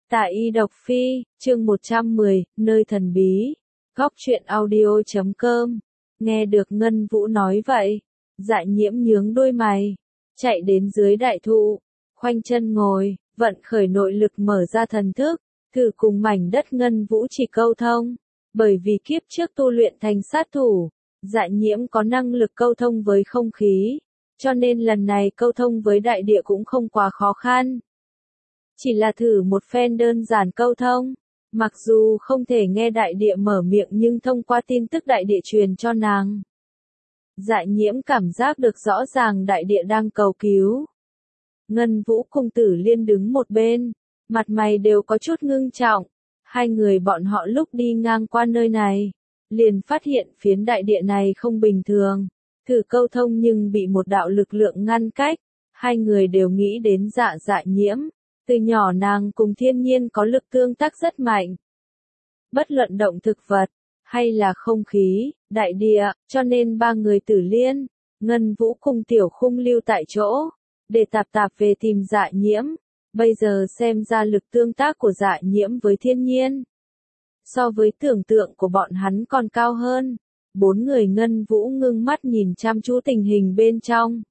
Tạ Y Độc Phi, chương 110, nơi thần bí. Góc truyện audio.com. Nghe được Ngân Vũ nói vậy, Dạ Nhiễm nhướng đôi mày, chạy đến dưới đại thụ, khoanh chân ngồi, vận khởi nội lực mở ra thần thức, thử cùng mảnh đất Ngân Vũ chỉ câu thông. Bởi vì kiếp trước tu luyện thành sát thủ, Dạ Nhiễm có năng lực câu thông với không khí, cho nên lần này câu thông với đại địa cũng không quá khó khăn. Chỉ là thử một phen đơn giản câu thông, mặc dù không thể nghe đại địa mở miệng nhưng thông qua tin tức đại địa truyền cho nàng. Dạ Nhiễm cảm giác được rõ ràng đại địa đang cầu cứu. Ngân Vũ cùng Tử Liên đứng một bên, mặt mày đều có chút ngưng trọng. Hai người bọn họ lúc đi ngang qua nơi này, liền phát hiện phiến đại địa này không bình thường. Thử câu thông nhưng bị một đạo lực lượng ngăn cách. Hai người đều nghĩ đến Dạ Nhiễm. Từ nhỏ nàng cùng thiên nhiên có lực tương tác rất mạnh. Bất luận động thực vật, hay là không khí, đại địa, cho nên ba người Tử Liên, Ngân Vũ cùng Tiểu Khung lưu tại chỗ, để tạp về tìm Dạ Nhiễm. Bây giờ xem ra lực tương tác của Dạ Nhiễm với thiên nhiên, so với tưởng tượng của bọn hắn còn cao hơn. Bốn người Ngân Vũ ngưng mắt nhìn chăm chú tình hình bên trong.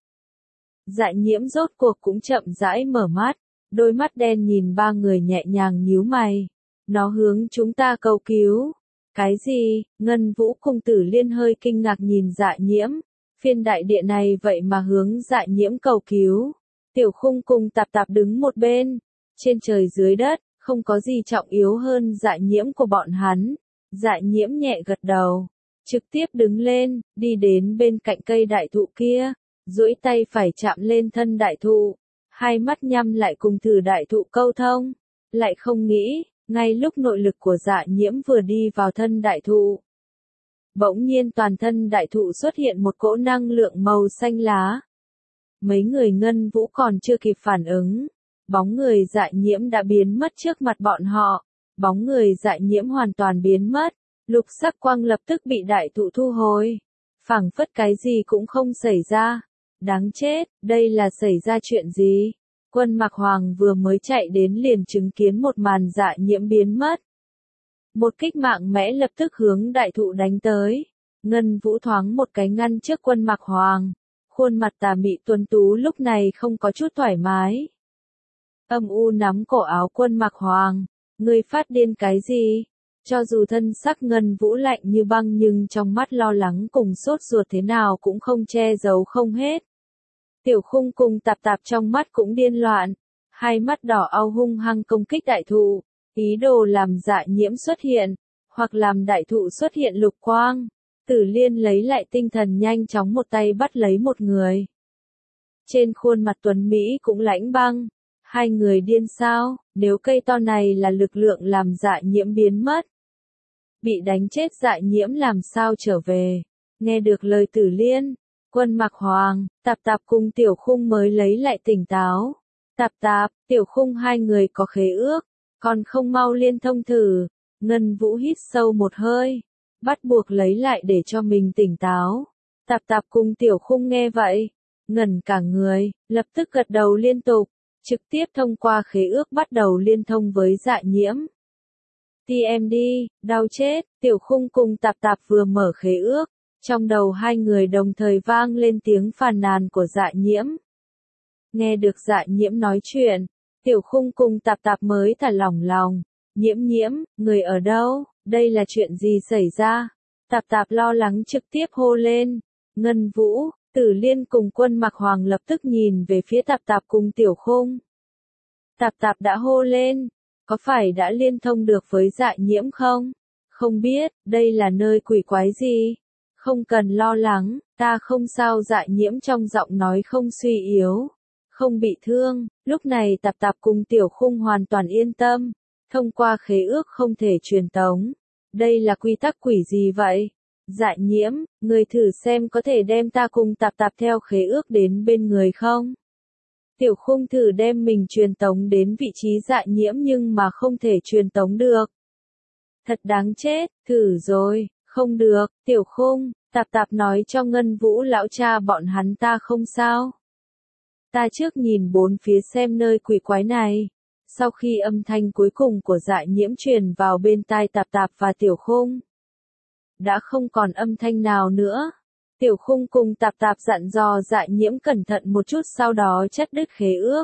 Dạ Nhiễm rốt cuộc cũng chậm rãi mở mắt. Đôi mắt đen nhìn ba người nhẹ nhàng nhíu mày. Nó hướng chúng ta cầu cứu. Cái gì? Ngân Vũ cùng Tử Liên hơi kinh ngạc nhìn Dạ Nhiễm. Phiên đại địa này vậy mà hướng Dạ Nhiễm cầu cứu. Tiểu Khung cùng tạp đứng một bên. Trên trời dưới đất, không có gì trọng yếu hơn Dạ Nhiễm của bọn hắn. Dạ Nhiễm nhẹ gật đầu. Trực tiếp đứng lên, đi đến bên cạnh cây đại thụ kia. Duỗi tay phải chạm lên thân đại thụ. Hai mắt nhắm lại cùng thử đại thụ câu thông, lại không nghĩ, ngay lúc nội lực của Dạ Nhiễm vừa đi vào thân đại thụ. Bỗng nhiên toàn thân đại thụ xuất hiện một cỗ năng lượng màu xanh lá. Mấy người Ngân Vũ còn chưa kịp phản ứng, bóng người Dạ Nhiễm đã biến mất trước mặt bọn họ. Bóng người Dạ Nhiễm hoàn toàn biến mất, lục sắc quang lập tức bị đại thụ thu hồi. Phảng phất cái gì cũng không xảy ra. Đáng chết, đây là xảy ra chuyện gì? Quân Mạc Hoàng vừa mới chạy đến liền chứng kiến một màn Dạ Nhiễm biến mất. Một kích mạnh mẽ lập tức hướng đại thụ đánh tới. Ngân Vũ thoáng một cái ngăn trước Quân Mạc Hoàng. Khuôn mặt tà mị tuấn tú lúc này không có chút thoải mái. Âm u nắm cổ áo Quân Mạc Hoàng. Ngươi phát điên cái gì? Cho dù thân sắc Ngân Vũ lạnh như băng nhưng trong mắt lo lắng cùng sốt ruột thế nào cũng không che giấu không hết. Tiểu Khung cùng tạp trong mắt cũng điên loạn, hai mắt đỏ au hung hăng công kích đại thụ, ý đồ làm Dạ Nhiễm xuất hiện, hoặc làm đại thụ xuất hiện lục quang. Tử Liên lấy lại tinh thần nhanh chóng một tay bắt lấy một người. Trên khuôn mặt tuấn Mỹ cũng lãnh băng, hai người điên sao, nếu cây to này là lực lượng làm Dạ Nhiễm biến mất. Bị đánh chết Dạ Nhiễm làm sao trở về, nghe được lời Tử Liên. Quân Mạc Hoàng, tạp cùng Tiểu Khung mới lấy lại tỉnh táo. Tạp, Tiểu Khung hai người có khế ước, còn không mau liên thông thử. Ngân Vũ hít sâu một hơi, bắt buộc lấy lại để cho mình tỉnh táo. Tạp cùng Tiểu Khung nghe vậy, ngẩn cả người, lập tức gật đầu liên tục, trực tiếp thông qua khế ước bắt đầu liên thông với Dạ Nhiễm. TMD, đau chết, Tiểu Khung cùng tạp vừa mở khế ước. Trong đầu hai người đồng thời vang lên tiếng phàn nàn của Dạ Nhiễm. Nghe được Dạ Nhiễm nói chuyện, Tiểu Khung cùng tạp mới thả lỏng lòng. Nhiễm, người ở đâu? Đây là chuyện gì xảy ra? Tạp lo lắng trực tiếp hô lên. Ngân Vũ, Tử Liên cùng Quân Mạc Hoàng lập tức nhìn về phía tạp cùng Tiểu Khung. Tạp đã hô lên. Có phải đã liên thông được với Dạ Nhiễm không? Không biết, đây là nơi quỷ quái gì? Không cần lo lắng, ta không sao. Dạ Nhiễm trong giọng nói không suy yếu, không bị thương. Lúc này tạp cùng Tiểu Khung hoàn toàn yên tâm. Thông qua khế ước không thể truyền tống. Đây là quy tắc quỷ gì vậy? Dạ Nhiễm, người thử xem có thể đem ta cùng tạp theo khế ước đến bên người không? Tiểu Khung thử đem mình truyền tống đến vị trí Dạ Nhiễm nhưng mà không thể truyền tống được. Thật đáng chết, thử rồi. Không được, Tiểu Khung, tạp nói cho Ngân Vũ lão cha bọn hắn ta không sao. Ta trước nhìn bốn phía xem nơi quỷ quái này. Sau khi âm thanh cuối cùng của Dạ Nhiễm truyền vào bên tai Tạp Tạp và Tiểu Khung, đã không còn âm thanh nào nữa. Tiểu Khung cùng Tạp Tạp dặn dò Dạ Nhiễm cẩn thận một chút, sau đó chắt đứt khế ước.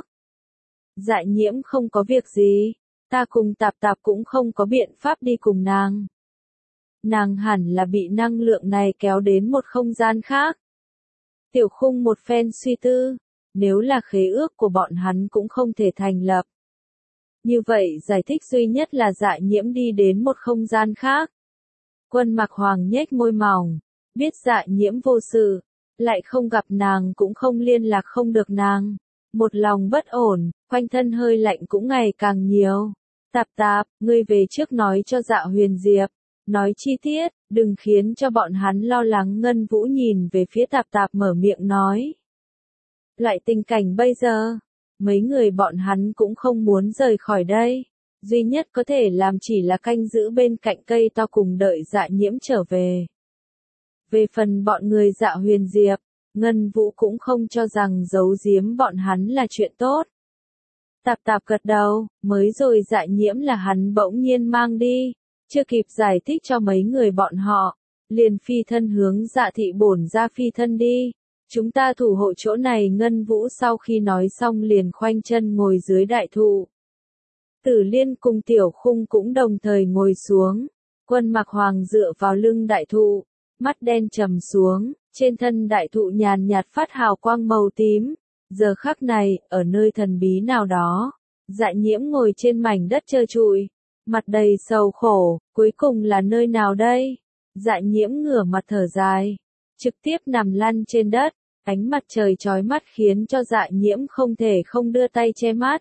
Dạ Nhiễm không có việc gì, ta cùng Tạp Tạp cũng không có biện pháp đi cùng nàng. Nàng hẳn là bị năng lượng này kéo đến một không gian khác. Tiểu Khung một phen suy tư, nếu là khế ước của bọn hắn cũng không thể thành lập. Như vậy giải thích duy nhất là Dạ Nhiễm đi đến một không gian khác. Quân Mặc Hoàng nhếch môi mỏng, biết Dạ Nhiễm vô sự, lại không gặp nàng cũng không liên lạc không được nàng. Một lòng bất ổn, quanh thân hơi lạnh cũng ngày càng nhiều. Tạp Tạp, ngươi về trước nói cho Dạ Huyền Diệp, nói chi tiết, đừng khiến cho bọn hắn lo lắng. Ngân Vũ nhìn về phía Tạp Tạp mở miệng nói. Loại tình cảnh bây giờ, mấy người bọn hắn cũng không muốn rời khỏi đây. Duy nhất có thể làm chỉ là canh giữ bên cạnh cây to cùng đợi Dạ Nhiễm trở về. Về phần bọn người Dạ Huyền Diệp, Ngân Vũ cũng không cho rằng giấu giếm bọn hắn là chuyện tốt. Tạp Tạp gật đầu, mới rồi Dạ Nhiễm là hắn bỗng nhiên mang đi, chưa kịp giải thích cho mấy người bọn họ, liền phi thân hướng Dạ Thị bổn ra phi thân đi. Chúng ta thủ hộ chỗ này. Ngân Vũ sau khi nói xong liền khoanh chân ngồi dưới đại thụ. Tử Liên cùng Tiểu Khung cũng đồng thời ngồi xuống. Quân Mặc Hoàng dựa vào lưng đại thụ, mắt đen trầm xuống, trên thân đại thụ nhàn nhạt phát hào quang màu tím. Giờ khắc này, ở nơi thần bí nào đó, Dạ Nhiễm ngồi trên mảnh đất trơ trụi, mặt đầy sầu khổ, cuối cùng là nơi nào đây? Dạ Nhiễm ngửa mặt thở dài, trực tiếp nằm lăn trên đất, ánh mặt trời chói mắt khiến cho Dạ Nhiễm không thể không đưa tay che mắt.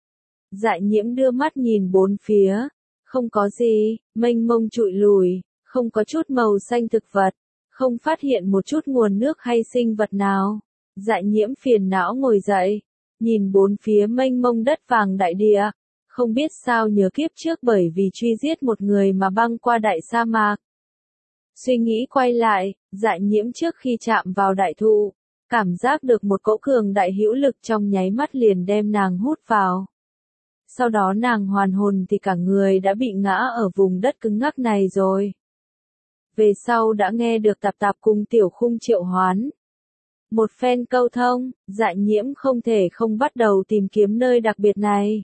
Dạ Nhiễm đưa mắt nhìn bốn phía, không có gì, mênh mông trụi lùi, không có chút màu xanh thực vật, không phát hiện một chút nguồn nước hay sinh vật nào. Dạ Nhiễm phiền não ngồi dậy, nhìn bốn phía mênh mông đất vàng đại địa, không biết sao nhớ kiếp trước bởi vì truy giết một người mà băng qua đại sa mạc. Suy nghĩ quay lại, Dạ Nhiễm trước khi chạm vào đại thụ, cảm giác được một cỗ cường đại hữu lực trong nháy mắt liền đem nàng hút vào. Sau đó nàng hoàn hồn thì cả người đã bị ngã ở vùng đất cứng ngắc này rồi. Về sau đã nghe được Tạp Tạp cùng Tiểu Khung triệu hoán. Một phen câu thông, Dạ Nhiễm không thể không bắt đầu tìm kiếm nơi đặc biệt này.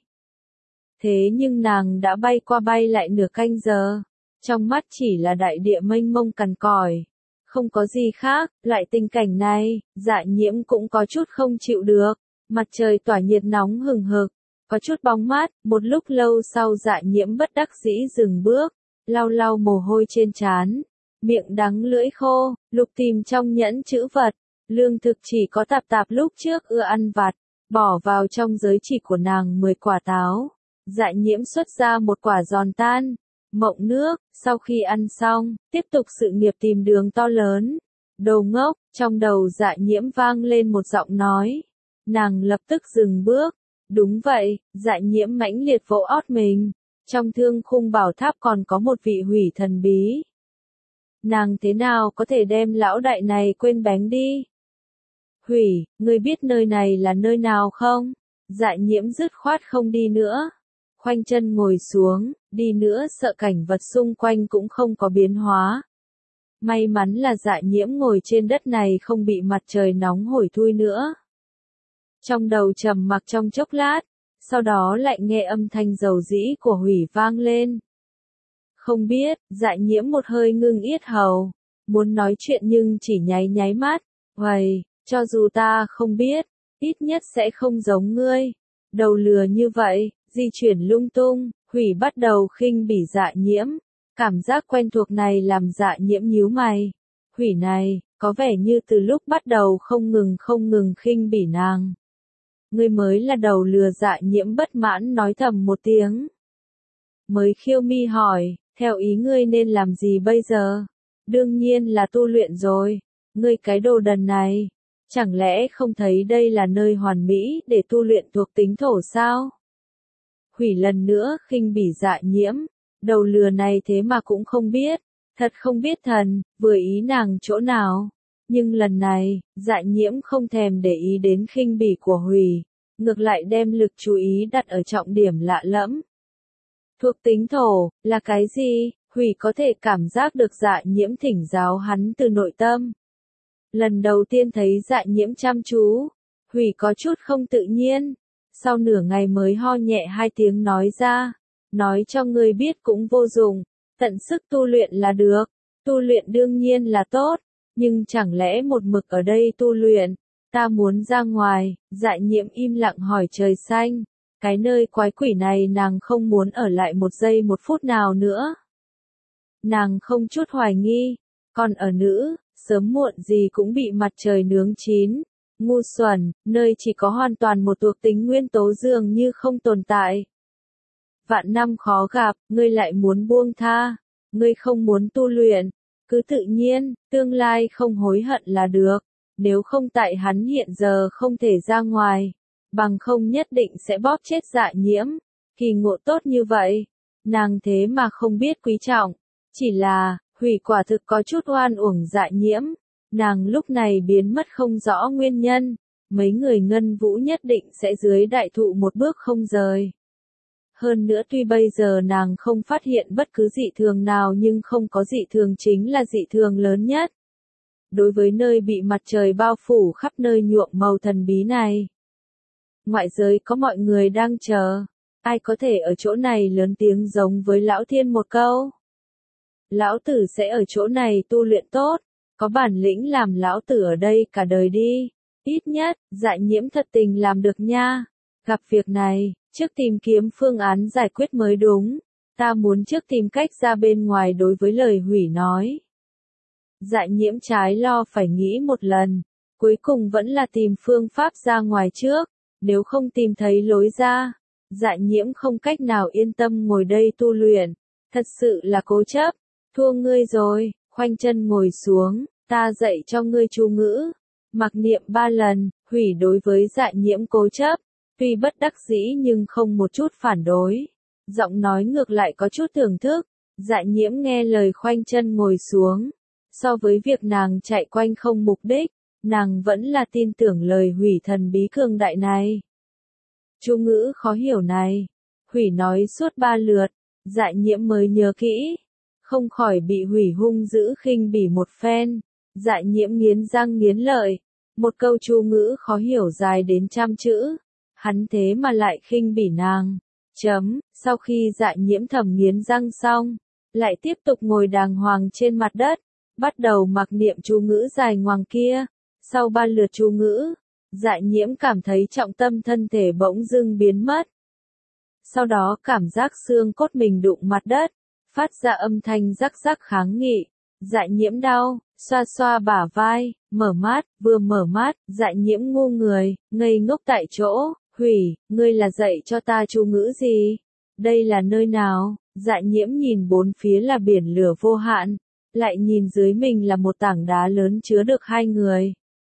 Thế nhưng nàng đã bay qua bay lại nửa canh giờ, trong mắt chỉ là đại địa mênh mông cằn cỏi, không có gì khác. Loại tình cảnh này, Dạ Nhiễm cũng có chút không chịu được. Mặt trời tỏa nhiệt nóng hừng hực, có chút bóng mát. Một lúc lâu sau Dạ Nhiễm bất đắc dĩ dừng bước, lau lau mồ hôi trên trán, miệng đắng lưỡi khô, lục tìm trong nhẫn trữ vật. Lương thực chỉ có Tạp Tạp lúc trước ưa ăn vặt, bỏ vào trong giới chỉ của nàng 10 quả táo. Dạ Nhiễm xuất ra một quả giòn tan, mộng nước, sau khi ăn xong, tiếp tục sự nghiệp tìm đường to lớn. Đồ ngốc, trong đầu Dạ Nhiễm vang lên một giọng nói. Nàng lập tức dừng bước. Đúng vậy, Dạ Nhiễm mãnh liệt vỗ ót mình. Trong Thương Khung Bảo Tháp còn có một vị hủy thần bí. Nàng thế nào có thể đem lão đại này quên bén đi? Hủy, ngươi biết nơi này là nơi nào không? Dạ Nhiễm dứt khoát không đi nữa. Khoanh chân ngồi xuống, đi nữa sợ cảnh vật xung quanh cũng không có biến hóa. May mắn là Dạ Nhiễm ngồi trên đất này không bị mặt trời nóng hổi thui nữa. Trong đầu trầm mặc trong chốc lát, sau đó lại nghe âm thanh dầu dĩ của Hủy vang lên. Không biết, Dạ Nhiễm một hơi ngưng yết hầu, muốn nói chuyện nhưng chỉ nháy nháy mắt. Uầy, cho dù ta không biết, ít nhất sẽ không giống ngươi. Đầu lừa như vậy, di chuyển lung tung. Hủy bắt đầu khinh bỉ Dạ Nhiễm. Cảm giác quen thuộc này làm Dạ Nhiễm nhíu mày. Hủy này, có vẻ như từ lúc bắt đầu không ngừng khinh bỉ nàng. Ngươi mới là đầu lừa. Dạ Nhiễm bất mãn nói thầm một tiếng. Mới khiêu mi hỏi, theo ý ngươi nên làm gì bây giờ? Đương nhiên là tu luyện rồi. Ngươi cái đồ đần này, chẳng lẽ không thấy đây là nơi hoàn mỹ để tu luyện thuộc tính thổ sao? Hủy lần nữa khinh bỉ Dạ Nhiễm, đầu lừa này thế mà cũng không biết, thật không biết thần, vừa ý nàng chỗ nào. Nhưng lần này, Dạ Nhiễm không thèm để ý đến khinh bỉ của Hủy, ngược lại đem lực chú ý đặt ở trọng điểm lạ lẫm. Thuộc tính thổ, là cái gì? Hủy có thể cảm giác được Dạ Nhiễm thỉnh giáo hắn từ nội tâm. Lần đầu tiên thấy Dạ Nhiễm chăm chú, Hủy có chút không tự nhiên, sau nửa ngày mới ho nhẹ hai tiếng nói ra, nói cho ngươi biết cũng vô dụng, tận sức tu luyện là được, tu luyện đương nhiên là tốt, nhưng chẳng lẽ một mực ở đây tu luyện, ta muốn ra ngoài. Dạ Nhiễm im lặng hỏi trời xanh, cái nơi quái quỷ này nàng không muốn ở lại một giây một phút nào nữa. Nàng không chút hoài nghi, còn ở nữ, sớm muộn gì cũng bị mặt trời nướng chín. Ngu xuẩn, nơi chỉ có hoàn toàn một thuộc tính nguyên tố dường như không tồn tại. Vạn năm khó gặp, ngươi lại muốn buông tha, ngươi không muốn tu luyện, cứ tự nhiên, tương lai không hối hận là được, nếu không tại hắn hiện giờ không thể ra ngoài, bằng không nhất định sẽ bóp chết Dạ Nhiễm, kỳ ngộ tốt như vậy, nàng thế mà không biết quý trọng, chỉ là, Hủy quả thực có chút oan uổng Dạ Nhiễm. Nàng lúc này biến mất không rõ nguyên nhân, mấy người Ngân Vũ nhất định sẽ dưới đại thụ một bước không rời. Hơn nữa tuy bây giờ nàng không phát hiện bất cứ dị thường nào nhưng không có dị thường chính là dị thường lớn nhất. Đối với nơi bị mặt trời bao phủ khắp nơi nhuộm màu thần bí này. Ngoại giới có mọi người đang chờ, ai có thể ở chỗ này lớn tiếng giống với Lão Thiên một câu. Lão tử sẽ ở chỗ này tu luyện tốt. Có bản lĩnh làm lão tử ở đây cả đời đi. Ít nhất, Dạ Nhiễm thật tình làm được nha. Gặp việc này, trước tìm kiếm phương án giải quyết mới đúng. Ta muốn trước tìm cách ra bên ngoài đối với lời Hủy nói. Dạ Nhiễm trái lo phải nghĩ một lần. Cuối cùng vẫn là tìm phương pháp ra ngoài trước. Nếu không tìm thấy lối ra, Dạ Nhiễm không cách nào yên tâm ngồi đây tu luyện. Thật sự là cố chấp. Thua ngươi rồi. Khoanh chân ngồi xuống, ta dạy cho ngươi chú ngữ. Mặc niệm 3 lần, Hủy đối với Dạ Nhiễm cố chấp, tuy bất đắc dĩ nhưng không một chút phản đối. Giọng nói ngược lại có chút thưởng thức, Dạ Nhiễm nghe lời khoanh chân ngồi xuống. So với việc nàng chạy quanh không mục đích, nàng vẫn là tin tưởng lời Hủy thần bí cường đại này. Chú ngữ khó hiểu này, Hủy nói suốt 3 lượt, Dạ Nhiễm mới nhớ kỹ. Không khỏi bị Hủy hung dữ khinh bỉ một phen, Dạ Nhiễm nghiến răng nghiến lợi, một câu chú ngữ khó hiểu dài đến 100 chữ, hắn thế mà lại khinh bỉ nàng. Sau khi Dạ Nhiễm thầm nghiến răng xong, lại tiếp tục ngồi đàng hoàng trên mặt đất, bắt đầu mặc niệm chú ngữ dài ngoằng kia. Sau 3 lượt chú ngữ, Dạ Nhiễm cảm thấy trọng tâm thân thể bỗng dưng biến mất. Sau đó cảm giác xương cốt mình đụng mặt đất, phát ra âm thanh rắc rắc kháng nghị. Dạ Nhiễm đau, xoa xoa bả vai, mở mắt, vừa mở mắt, Dạ Nhiễm ngu người, ngây ngốc tại chỗ. Hủy, ngươi là dạy cho ta chú ngữ gì? Đây là nơi nào? Dạ Nhiễm nhìn bốn phía là biển lửa vô hạn, lại nhìn dưới mình là một tảng đá lớn chứa được 2 người.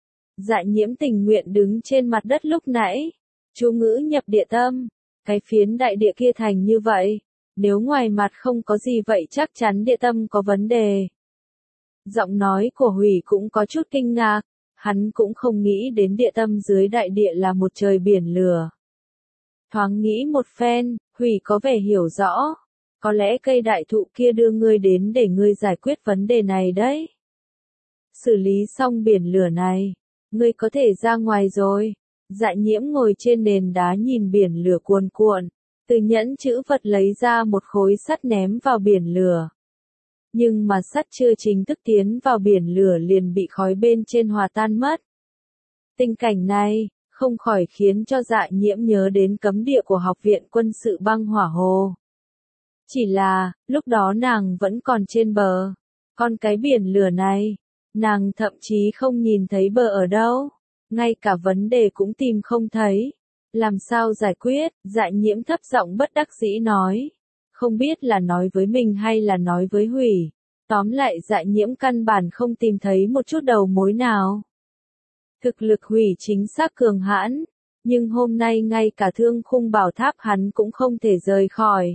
Dạ Nhiễm tình nguyện đứng trên mặt đất lúc nãy. Chú ngữ nhập địa tâm, cái phiến đại địa kia thành như vậy. Nếu ngoài mặt không có gì vậy chắc chắn địa tâm có vấn đề. Giọng nói của Hủy cũng có chút kinh ngạc, hắn cũng không nghĩ đến địa tâm dưới đại địa là một trời biển lửa. Thoáng nghĩ một phen, Hủy có vẻ hiểu rõ, có lẽ cây đại thụ kia đưa ngươi đến để ngươi giải quyết vấn đề này đấy. Xử lý xong biển lửa này, ngươi có thể ra ngoài rồi. Dạ Nhiễm ngồi trên nền đá nhìn biển lửa cuồn cuộn. Từ nhẫn chữ vật lấy ra một khối sắt ném vào biển lửa. Nhưng mà sắt chưa chính thức tiến vào biển lửa liền bị khói bên trên hòa tan mất. Tình cảnh này, không khỏi khiến cho Dạ Nhiễm nhớ đến cấm địa của Học viện Quân sự Băng Hỏa Hồ. Chỉ là, lúc đó nàng vẫn còn trên bờ. Còn cái biển lửa này, nàng thậm chí không nhìn thấy bờ ở đâu. Ngay cả vấn đề cũng tìm không thấy. Làm sao giải quyết? Dạ Nhiễm thấp giọng bất đắc dĩ nói. Không biết là nói với mình hay là nói với Hủy. Tóm lại Dạ Nhiễm căn bản không tìm thấy một chút đầu mối nào. Thực lực Hủy chính xác cường hãn, nhưng hôm nay ngay cả thương khung bảo tháp hắn cũng không thể rời khỏi.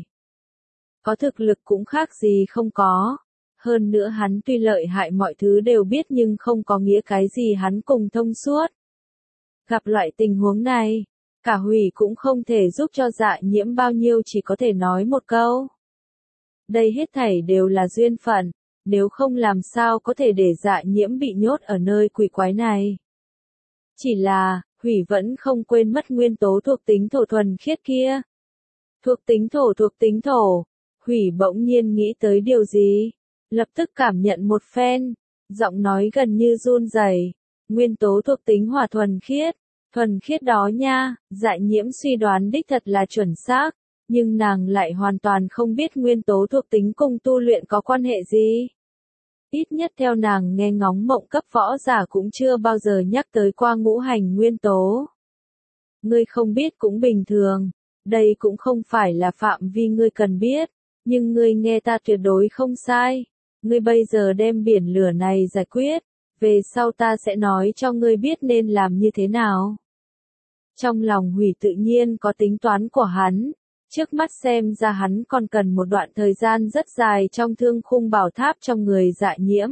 Có thực lực cũng khác gì không có. Hơn nữa hắn tuy lợi hại mọi thứ đều biết nhưng không có nghĩa cái gì hắn cùng thông suốt. Gặp loại tình huống này, Cả Hủy cũng không thể giúp cho Dạ Nhiễm bao nhiêu, chỉ có thể nói một câu. Đây hết thảy đều là duyên phận, nếu không làm sao có thể để Dạ Nhiễm bị nhốt ở nơi quỷ quái này. Chỉ là, Hủy vẫn không quên mất nguyên tố thuộc tính thổ thuần khiết kia. Thuộc tính thổ, Hủy bỗng nhiên nghĩ tới điều gì, lập tức cảm nhận một phen, giọng nói gần như run rẩy. Nguyên tố thuộc tính hỏa thuần khiết đó nha. Dạ Nhiễm suy đoán đích thật là chuẩn xác, nhưng nàng lại hoàn toàn không biết nguyên tố thuộc tính cùng tu luyện có quan hệ gì. Ít nhất theo nàng nghe ngóng mộng cấp võ giả cũng chưa bao giờ nhắc tới qua ngũ hành nguyên tố. Ngươi không biết cũng bình thường, đây cũng không phải là phạm vi ngươi cần biết, nhưng ngươi nghe ta tuyệt đối không sai. Ngươi bây giờ đem biển lửa này giải quyết, về sau ta sẽ nói cho ngươi biết nên làm như thế nào. Trong lòng Hủy tự nhiên có tính toán của hắn, trước mắt xem ra hắn còn cần một đoạn thời gian rất dài trong thương khung bảo tháp trong người Dạ Nhiễm.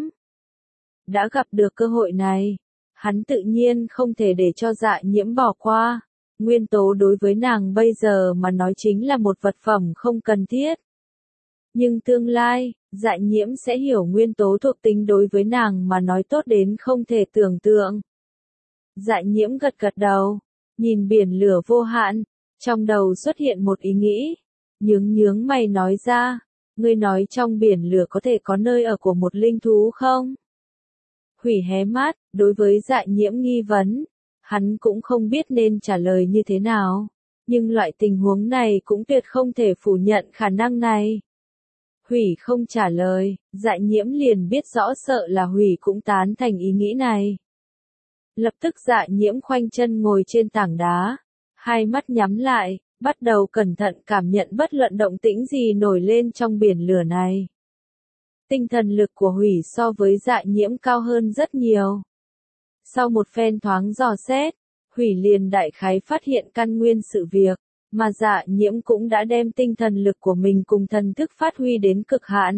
Đã gặp được cơ hội này, hắn tự nhiên không thể để cho Dạ Nhiễm bỏ qua. Nguyên tố đối với nàng bây giờ mà nói chính là một vật phẩm không cần thiết. Nhưng tương lai, Dạ Nhiễm sẽ hiểu nguyên tố thuộc tính đối với nàng mà nói tốt đến không thể tưởng tượng. Dạ Nhiễm gật gật đầu, nhìn biển lửa vô hạn, trong đầu xuất hiện một ý nghĩ, nhướng mày nói ra, ngươi nói trong biển lửa có thể có nơi ở của một linh thú không? Hủy hé mắt, đối với Dạ Nhiễm nghi vấn, hắn cũng không biết nên trả lời như thế nào, nhưng loại tình huống này cũng tuyệt không thể phủ nhận khả năng này. Hủy không trả lời, Dạ Nhiễm liền biết rõ sợ là Hủy cũng tán thành ý nghĩ này. Lập tức Dạ Nhiễm khoanh chân ngồi trên tảng đá, hai mắt nhắm lại, bắt đầu cẩn thận cảm nhận bất luận động tĩnh gì nổi lên trong biển lửa này. Tinh thần lực của Hủy so với Dạ Nhiễm cao hơn rất nhiều. Sau một phen thoáng dò xét, Hủy liền đại khái phát hiện căn nguyên sự việc, mà Dạ Nhiễm cũng đã đem tinh thần lực của mình cùng thần thức phát huy đến cực hạn.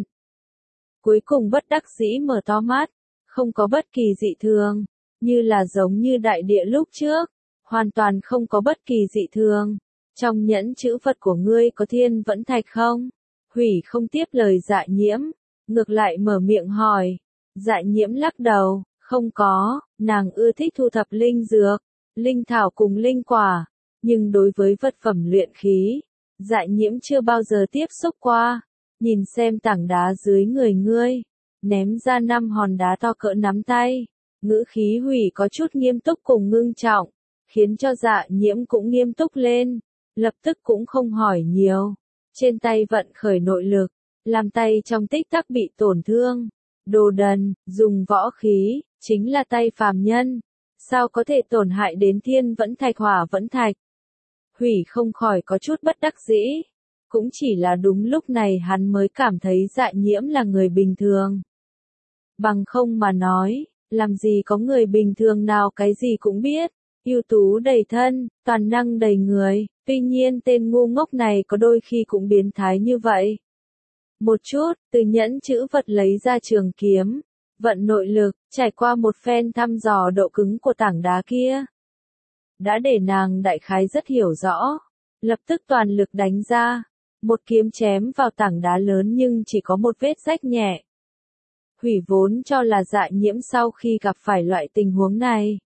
Cuối cùng bất đắc dĩ mở to mắt, không có bất kỳ dị thường, như là giống như đại địa lúc trước, hoàn toàn không có bất kỳ dị thường. Trong nhẫn chữ vật của ngươi có thiên vẫn thạch không? Hủy không tiếp lời Dạ Nhiễm, ngược lại mở miệng hỏi. Dạ Nhiễm lắc đầu, không có, nàng ưa thích thu thập linh dược, linh thảo cùng linh quả, nhưng đối với vật phẩm luyện khí, Dạ Nhiễm chưa bao giờ tiếp xúc qua. Nhìn xem tảng đá dưới người ngươi, ném ra 5 hòn đá to cỡ nắm tay, ngữ khí Hủy có chút nghiêm túc cùng ngưng trọng, khiến cho Dạ Nhiễm cũng nghiêm túc lên, lập tức cũng không hỏi nhiều, trên tay vận khởi nội lực, làm tay trong tích tắc bị tổn thương. Đồ đần, dùng võ khí, chính là tay phàm nhân, sao có thể tổn hại đến thiên vẫn thạch hỏa vẫn thạch. Hủy không khỏi có chút bất đắc dĩ, cũng chỉ là đúng lúc này hắn mới cảm thấy Dạ Nhiễm là người bình thường. Bằng không mà nói, làm gì có người bình thường nào cái gì cũng biết, ưu tú đầy thân, toàn năng đầy người, tuy nhiên tên ngu ngốc này có đôi khi cũng biến thái như vậy. Một chút, từ nhẫn chữ vật lấy ra trường kiếm, vận nội lực, trải qua một phen thăm dò độ cứng của tảng đá kia. Đã để nàng đại khái rất hiểu rõ, lập tức toàn lực đánh ra, một kiếm chém vào tảng đá lớn nhưng chỉ có một vết rách nhẹ. Hủy vốn cho là Dạ Nhiễm sau khi gặp phải loại tình huống này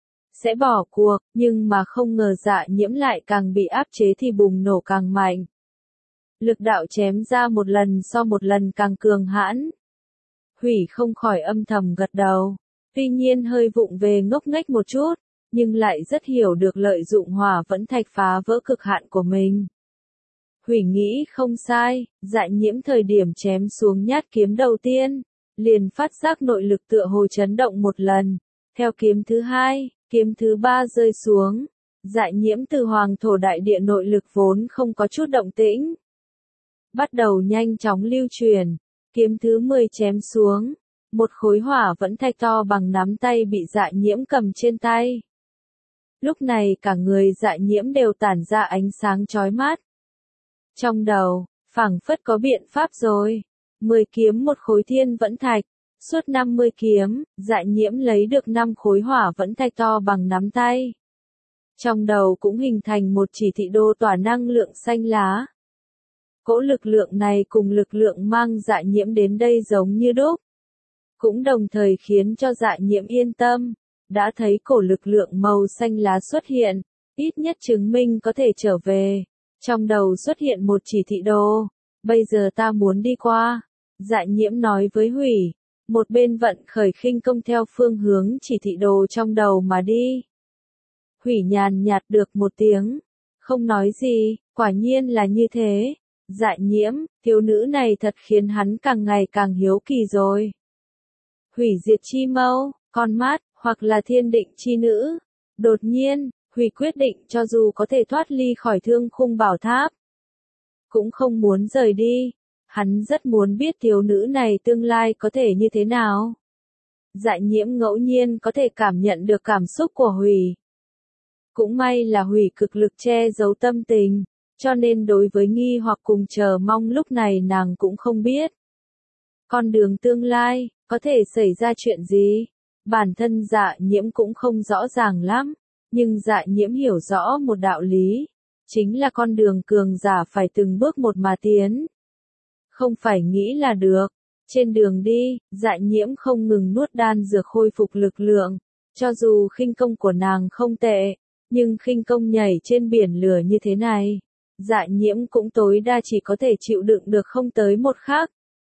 sẽ bỏ cuộc, nhưng mà không ngờ Dạ Nhiễm lại càng bị áp chế thì bùng nổ càng mạnh. Lực đạo chém ra một lần so một lần càng cường hãn. Hủy không khỏi âm thầm gật đầu, tuy nhiên hơi vụng về ngốc nghếch một chút, nhưng lại rất hiểu được lợi dụng hỏa vẫn thạch phá vỡ cực hạn của mình. Hủy nghĩ không sai, Dạ Nhiễm thời điểm chém xuống nhát kiếm đầu tiên, liền phát giác nội lực tựa hồ chấn động một lần, theo kiếm thứ hai, kiếm thứ ba rơi xuống, Dạ Nhiễm từ hoàng thổ đại địa nội lực vốn không có chút động tĩnh, bắt đầu nhanh chóng lưu truyền, kiếm thứ 10 chém xuống, một khối hỏa vẫn thạch to bằng nắm tay bị Dạ Nhiễm cầm trên tay. Lúc này cả người Dạ Nhiễm đều tản ra ánh sáng chói mắt. Trong đầu, phảng phất có biện pháp rồi. 10 kiếm một khối thiên vẫn thạch, suốt 50 kiếm, Dạ Nhiễm lấy được 5 khối hỏa vẫn thạch to bằng nắm tay. Trong đầu cũng hình thành một chỉ thị đô tỏa năng lượng xanh lá. Cỗ lực lượng này cùng lực lượng mang Dạ Nhiễm đến đây giống như đúc. Cũng đồng thời khiến cho Dạ Nhiễm yên tâm, đã thấy cổ lực lượng màu xanh lá xuất hiện, ít nhất chứng minh có thể trở về. Trong đầu xuất hiện một chỉ thị đồ, bây giờ ta muốn đi qua. Dạ Nhiễm nói với Hủy, một bên vận khởi khinh công theo phương hướng chỉ thị đồ trong đầu mà đi. Hủy nhàn nhạt được một tiếng, không nói gì, quả nhiên là như thế. Dạ Nhiễm, thiếu nữ này thật khiến hắn càng ngày càng hiếu kỳ rồi. Hủy diệt chi mâu, con mắt, hoặc là thiên định chi nữ. Đột nhiên, Hủy quyết định cho dù có thể thoát ly khỏi thương khung bảo tháp, cũng không muốn rời đi. Hắn rất muốn biết thiếu nữ này tương lai có thể như thế nào. Dạ Nhiễm ngẫu nhiên có thể cảm nhận được cảm xúc của Hủy. Cũng may là Hủy cực lực che giấu tâm tình, cho nên đối với nghi hoặc cùng chờ mong lúc này nàng cũng không biết. Con đường tương lai, có thể xảy ra chuyện gì? Bản thân Dạ Nhiễm cũng không rõ ràng lắm, nhưng Dạ Nhiễm hiểu rõ một đạo lý, chính là con đường cường giả phải từng bước một mà tiến. Không phải nghĩ là được. Trên đường đi, Dạ Nhiễm không ngừng nuốt đan dược khôi phục lực lượng, cho dù khinh công của nàng không tệ, nhưng khinh công nhảy trên biển lửa như thế này, Dạ Nhiễm cũng tối đa chỉ có thể chịu đựng được không tới một khắc.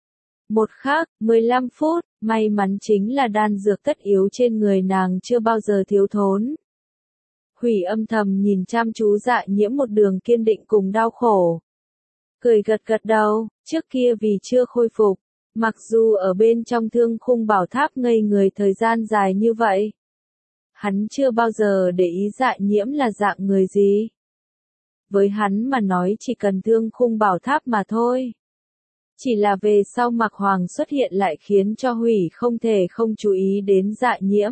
15 phút, may mắn chính là đan dược tất yếu trên người nàng chưa bao giờ thiếu thốn. Hủy âm thầm nhìn chăm chú Dạ Nhiễm một đường kiên định cùng đau khổ. Cười gật gật đầu, trước kia vì chưa khôi phục, mặc dù ở bên trong thương khung bảo tháp ngây người thời gian dài như vậy, hắn chưa bao giờ để ý Dạ Nhiễm là dạng người gì. Với hắn mà nói chỉ cần thương khung bảo tháp mà thôi. Chỉ là về sau Mạc Hoàng xuất hiện lại khiến cho Hủy không thể không chú ý đến Dạ Nhiễm.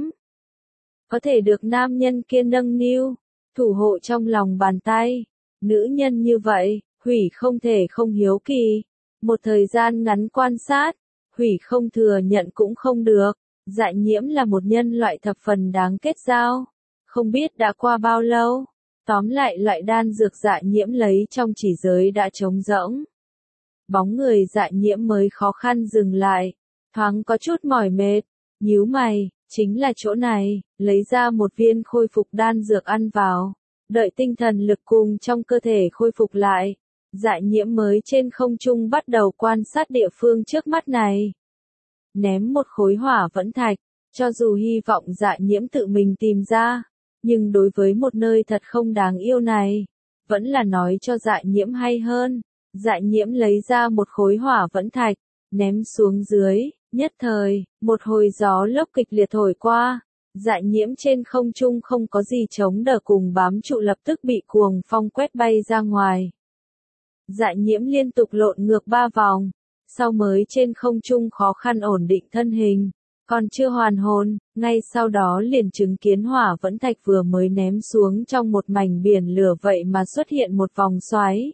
Có thể được nam nhân kia nâng niu, thủ hộ trong lòng bàn tay, nữ nhân như vậy, Hủy không thể không hiếu kỳ. Một thời gian ngắn quan sát, Hủy không thừa nhận cũng không được, Dạ Nhiễm là một nhân loại thập phần đáng kết giao. Không biết đã qua bao lâu, tóm lại loại đan dược Dạ Nhiễm lấy trong chỉ giới đã trống rỗng. Bóng người Dạ Nhiễm mới khó khăn dừng lại, thoáng có chút mỏi mệt, nhíu mày, chính là chỗ này, lấy ra một viên khôi phục đan dược ăn vào, đợi tinh thần lực cùng trong cơ thể khôi phục lại, Dạ Nhiễm mới trên không trung bắt đầu quan sát địa phương trước mắt này. Ném một khối hỏa vẫn thạch, cho dù hy vọng Dạ Nhiễm tự mình tìm ra, nhưng đối với một nơi thật không đáng yêu này, vẫn là nói cho Dạ Nhiễm hay hơn. Dạ Nhiễm lấy ra một khối hỏa vẫn thạch, ném xuống dưới, nhất thời, một hồi gió lốc kịch liệt thổi qua, Dạ Nhiễm trên không trung không có gì chống đỡ cùng bám trụ lập tức bị cuồng phong quét bay ra ngoài. Dạ Nhiễm liên tục lộn ngược 3 vòng, sau mới trên không trung khó khăn ổn định thân hình, còn chưa hoàn hồn, ngay sau đó liền chứng kiến hỏa vẫn thạch vừa mới ném xuống trong một mảnh biển lửa vậy mà xuất hiện một vòng xoáy.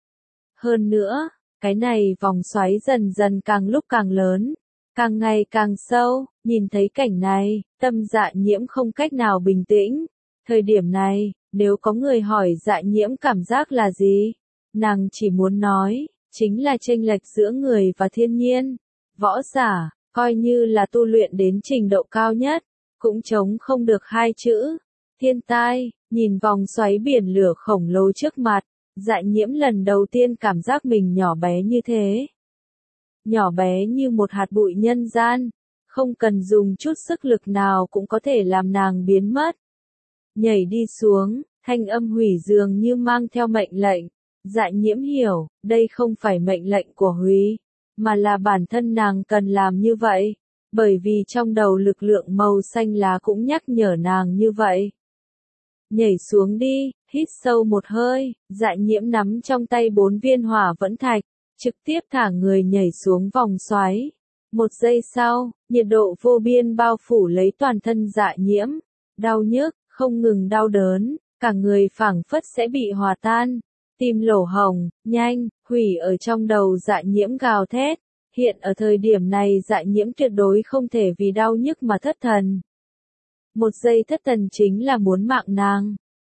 Hơn nữa, cái này vòng xoáy dần dần càng lúc càng lớn, càng ngày càng sâu, nhìn thấy cảnh này, tâm Dạ Nhiễm không cách nào bình tĩnh. Thời điểm này, nếu có người hỏi Dạ Nhiễm cảm giác là gì, nàng chỉ muốn nói, chính là chênh lệch giữa người và thiên nhiên. Võ giả, coi như là tu luyện đến trình độ cao nhất, cũng chống không được hai chữ. Thiên tai, nhìn vòng xoáy biển lửa khổng lồ trước mặt, Dạ Nhiễm lần đầu tiên cảm giác mình nhỏ bé như thế. Nhỏ bé như một hạt bụi nhân gian, không cần dùng chút sức lực nào cũng có thể làm nàng biến mất. Nhảy đi xuống, thanh âm Hủy dường như mang theo mệnh lệnh. Dạ Nhiễm hiểu, đây không phải mệnh lệnh của Hủy, mà là bản thân nàng cần làm như vậy, bởi vì trong đầu lực lượng màu xanh lá cũng nhắc nhở nàng như vậy. Nhảy xuống đi, hít sâu một hơi, Dạ Nhiễm nắm trong tay 4 viên hỏa vẫn thạch, trực tiếp thả người nhảy xuống vòng xoáy. Một giây sau, nhiệt độ vô biên bao phủ lấy toàn thân Dạ Nhiễm, đau nhức, không ngừng đau đớn, cả người phảng phất sẽ bị hòa tan. Tim lỗ hồng, nhanh, Hủy ở trong đầu Dạ Nhiễm gào thét. Hiện ở thời điểm này Dạ Nhiễm tuyệt đối không thể vì đau nhức mà thất thần. Một giây thất thần chính là muốn mạng nàng.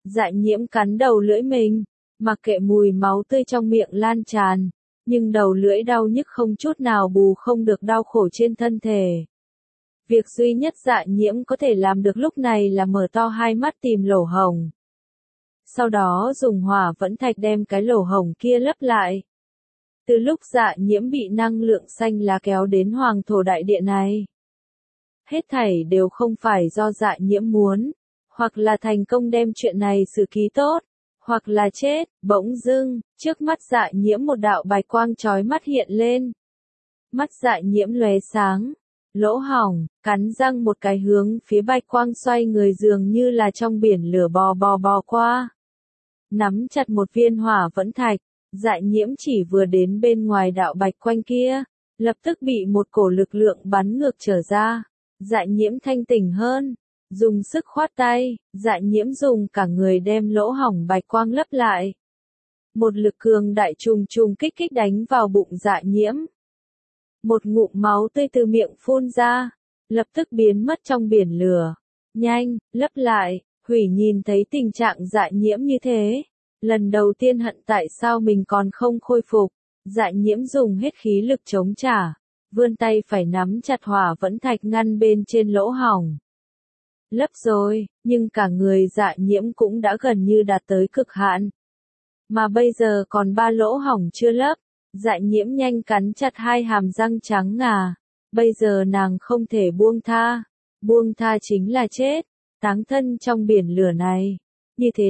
Dạ nhiễm cắn đầu lưỡi mình, mặc kệ mùi máu tươi trong miệng lan tràn, nhưng đầu lưỡi đau nhức không chút nào bù không được đau khổ trên thân thể. Việc duy nhất dạ nhiễm có thể làm được lúc này là mở to hai mắt tìm lỗ hổng. Sau đó dùng hỏa vẫn thạch đem cái lỗ hổng kia lấp lại. Từ lúc dạ nhiễm bị năng lượng xanh lá kéo đến hoàng thổ đại địa này, hết thảy đều không phải do dạ nhiễm muốn, hoặc là thành công đem chuyện này xử ký tốt, hoặc là chết. Bỗng dưng, trước mắt dạ nhiễm một đạo bạch quang chói mắt hiện lên. Mắt dạ nhiễm lóe sáng, lỗ hổng, cắn răng một cái hướng phía bạch quang xoay người dường như là trong biển lửa bò qua. Nắm chặt một viên hỏa vẫn thạch, dạ nhiễm chỉ vừa đến bên ngoài đạo bạch quang kia, lập tức bị một cổ lực lượng bắn ngược trở ra. Dạ nhiễm thanh tỉnh hơn, dùng sức khoát tay, dạ nhiễm dùng cả người đem lỗ hổng bạch quang lấp lại. Một lực cường đại trùng trùng kích đánh vào bụng dạ nhiễm. Một ngụm máu tươi từ miệng phun ra, lập tức biến mất trong biển lửa. Nhanh, lấp lại. Hủy nhìn thấy tình trạng dạ nhiễm như thế, lần đầu tiên hận tại sao mình còn không khôi phục. Dạ nhiễm dùng hết khí lực chống trả, vươn tay phải nắm chặt hỏa vẫn thạch ngăn bên trên lỗ hổng. Lấp rồi, nhưng cả người dạ nhiễm cũng đã gần như đạt tới cực hạn. Mà bây giờ còn 3 lỗ hổng chưa lấp, dạ nhiễm nhanh cắn chặt hai hàm răng trắng ngà. Bây giờ nàng không thể buông tha chính là chết. Táng thân trong biển lửa này, như thế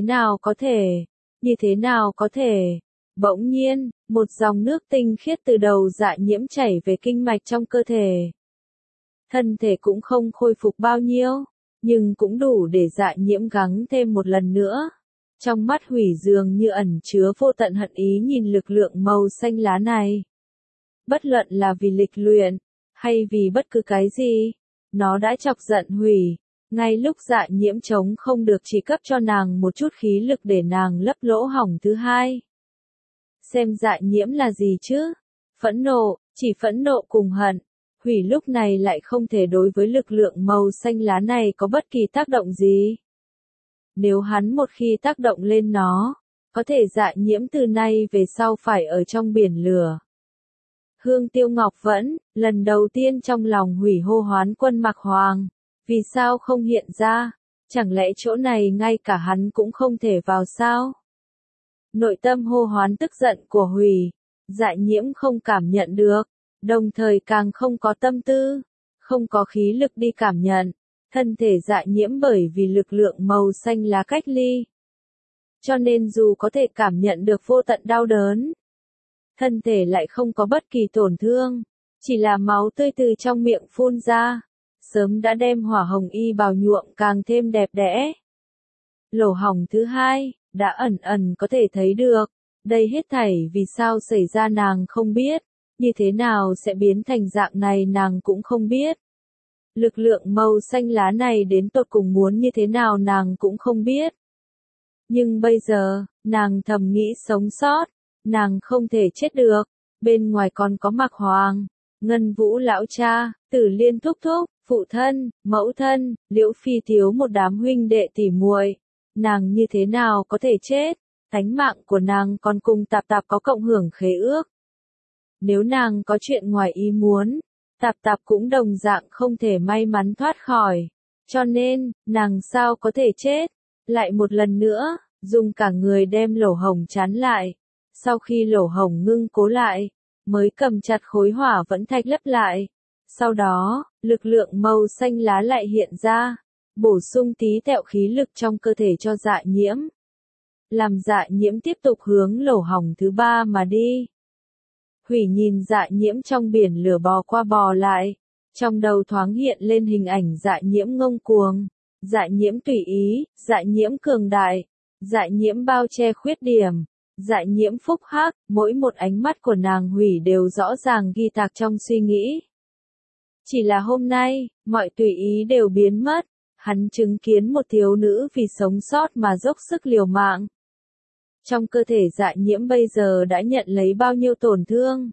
nào có thể, bỗng nhiên, một dòng nước tinh khiết từ đầu dạ nhiễm chảy về kinh mạch trong cơ thể. Thân thể cũng không khôi phục bao nhiêu, nhưng cũng đủ để dạ nhiễm gắng thêm một lần nữa. Trong mắt hủy dường như ẩn chứa vô tận hận ý nhìn lực lượng màu xanh lá này. Bất luận là vì lịch luyện, hay vì bất cứ cái gì, nó đã chọc giận hủy. Ngay lúc dạ nhiễm chống không được chỉ cấp cho nàng một chút khí lực để nàng lấp lỗ hổng thứ hai. Xem dạ nhiễm là gì chứ? Phẫn nộ, chỉ phẫn nộ cùng hận. Hủy lúc này lại không thể đối với lực lượng màu xanh lá này có bất kỳ tác động gì. Nếu hắn một khi tác động lên nó, có thể dạ nhiễm từ nay về sau phải ở trong biển lửa. Hương Tiêu Ngọc Vẫn, lần đầu tiên trong lòng hủy hô hoán Quân Mặc Hoàng. Vì sao không hiện ra? Chẳng lẽ chỗ này ngay cả hắn cũng không thể vào sao? Nội tâm hô hoán tức giận của hủy, dạ nhiễm không cảm nhận được, đồng thời càng không có tâm tư, không có khí lực đi cảm nhận. Thân thể dạ nhiễm bởi vì lực lượng màu xanh lá cách ly. Cho nên dù có thể cảm nhận được vô tận đau đớn, thân thể lại không có bất kỳ tổn thương, chỉ là máu tươi từ trong miệng phun ra. Sớm đã đem hỏa hồng y bào nhuộm càng thêm đẹp đẽ. Lỗ hổng thứ hai, đã ẩn có thể thấy được. Đây hết thảy vì sao xảy ra nàng không biết. Như thế nào sẽ biến thành dạng này nàng cũng không biết. Lực lượng màu xanh lá này đến tột cùng muốn như thế nào nàng cũng không biết. Nhưng bây giờ, nàng thầm nghĩ sống sót. Nàng không thể chết được. Bên ngoài còn có Mặc Hoàng, Ngân Vũ lão cha, Tử Liên thúc thúc, phụ thân, mẫu thân, Liễu Phi thiếu một đám huynh đệ tỉ muội. Nàng như thế nào có thể chết? Tánh mạng của nàng còn cùng Tạp Tạp có cộng hưởng khế ước. Nếu nàng có chuyện ngoài ý muốn, Tạp Tạp cũng đồng dạng không thể may mắn thoát khỏi. Cho nên, nàng sao có thể chết? Lại một lần nữa, dùng cả người đem lỗ hổng chắn lại. Sau khi lỗ hổng ngưng cố lại, mới cầm chặt khối hỏa vẫn thạch lấp lại. Sau đó, lực lượng màu xanh lá lại hiện ra, bổ sung tí tẹo khí lực trong cơ thể cho dạ nhiễm. Làm dạ nhiễm tiếp tục hướng lỗ hổng thứ ba mà đi. Hủy nhìn dạ nhiễm trong biển lửa bò qua bò lại, trong đầu thoáng hiện lên hình ảnh dạ nhiễm ngông cuồng, dạ nhiễm tùy ý, dạ nhiễm cường đại, dạ nhiễm bao che khuyết điểm, dạ nhiễm phúc hắc, mỗi một ánh mắt của nàng hủy đều rõ ràng ghi tạc trong suy nghĩ. Chỉ là hôm nay, mọi tùy ý đều biến mất, hắn chứng kiến một thiếu nữ vì sống sót mà dốc sức liều mạng. Trong cơ thể dạ nhiễm bây giờ đã nhận lấy bao nhiêu tổn thương.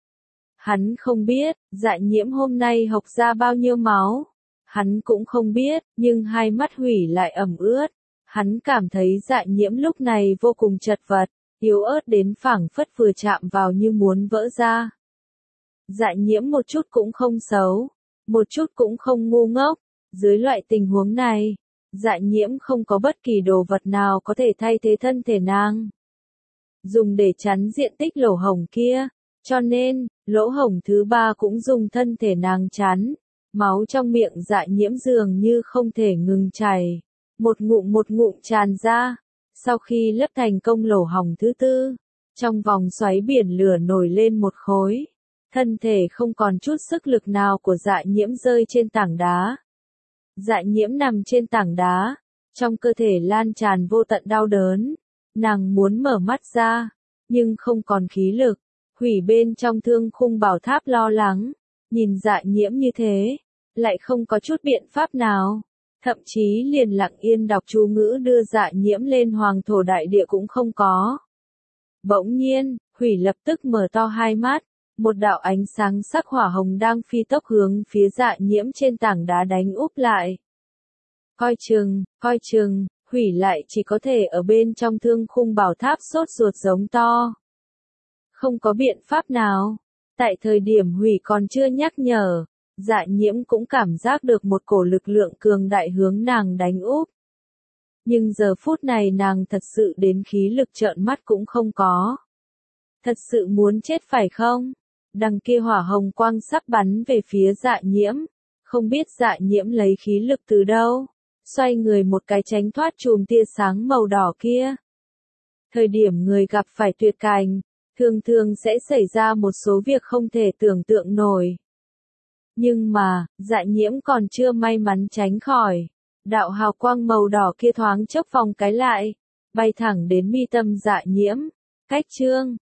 Hắn không biết, dạ nhiễm hôm nay hộc ra bao nhiêu máu. Hắn cũng không biết, nhưng hai mắt hủy lại ẩm ướt. Hắn cảm thấy Dạ Nhiễm lúc này vô cùng chật vật, yếu ớt đến phảng phất vừa chạm vào như muốn vỡ ra. Dạ Nhiễm một chút cũng không xấu, một chút cũng không ngu ngốc, dưới loại tình huống này, Dạ Nhiễm không có bất kỳ đồ vật nào có thể thay thế thân thể nàng. Dùng để chắn diện tích lỗ hổng kia, cho nên, lỗ hổng thứ ba cũng dùng thân thể nàng chắn. Máu trong miệng Dạ Nhiễm dường như không thể ngừng chảy, một ngụm tràn ra. Sau khi lấp thành công lỗ hổng thứ tư, trong vòng xoáy biển lửa nổi lên một khối. Thân thể không còn chút sức lực nào của Dạ Nhiễm rơi trên tảng đá. Dạ Nhiễm nằm trên tảng đá, trong cơ thể lan tràn vô tận đau đớn. Nàng muốn mở mắt ra, nhưng không còn khí lực. Hủy bên trong thương khung bảo tháp lo lắng, nhìn Dạ Nhiễm như thế, lại không có chút biện pháp nào. Thậm chí liền lặng yên đọc chú ngữ đưa Dạ Nhiễm lên hoàng thổ đại địa cũng không có. Bỗng nhiên, Hủy lập tức mở to hai mắt, một đạo ánh sáng sắc hỏa hồng đang phi tốc hướng phía Dạ Nhiễm trên tảng đá đánh úp lại. Coi chừng, Hủy lại chỉ có thể ở bên trong thương khung bảo tháp sốt ruột giống to. Không có biện pháp nào. Tại thời điểm Hủy còn chưa nhắc nhở, Dạ Nhiễm cũng cảm giác được một cổ lực lượng cường đại hướng nàng đánh úp. Nhưng giờ phút này nàng thật sự đến khí lực trợn mắt cũng không có. Thật sự muốn chết phải không? Đằng kia hỏa hồng quang sắp bắn về phía Dạ Nhiễm. Không biết Dạ Nhiễm lấy khí lực từ đâu. Xoay người một cái tránh thoát chùm tia sáng màu đỏ kia. Thời điểm người gặp phải tuyệt cảnh, thường sẽ xảy ra một số việc không thể tưởng tượng nổi. Nhưng mà, Dạ Nhiễm còn chưa may mắn tránh khỏi. Đạo hào quang màu đỏ kia thoáng chốc vòng cái lại, bay thẳng đến mi tâm Dạ Nhiễm. Cách chương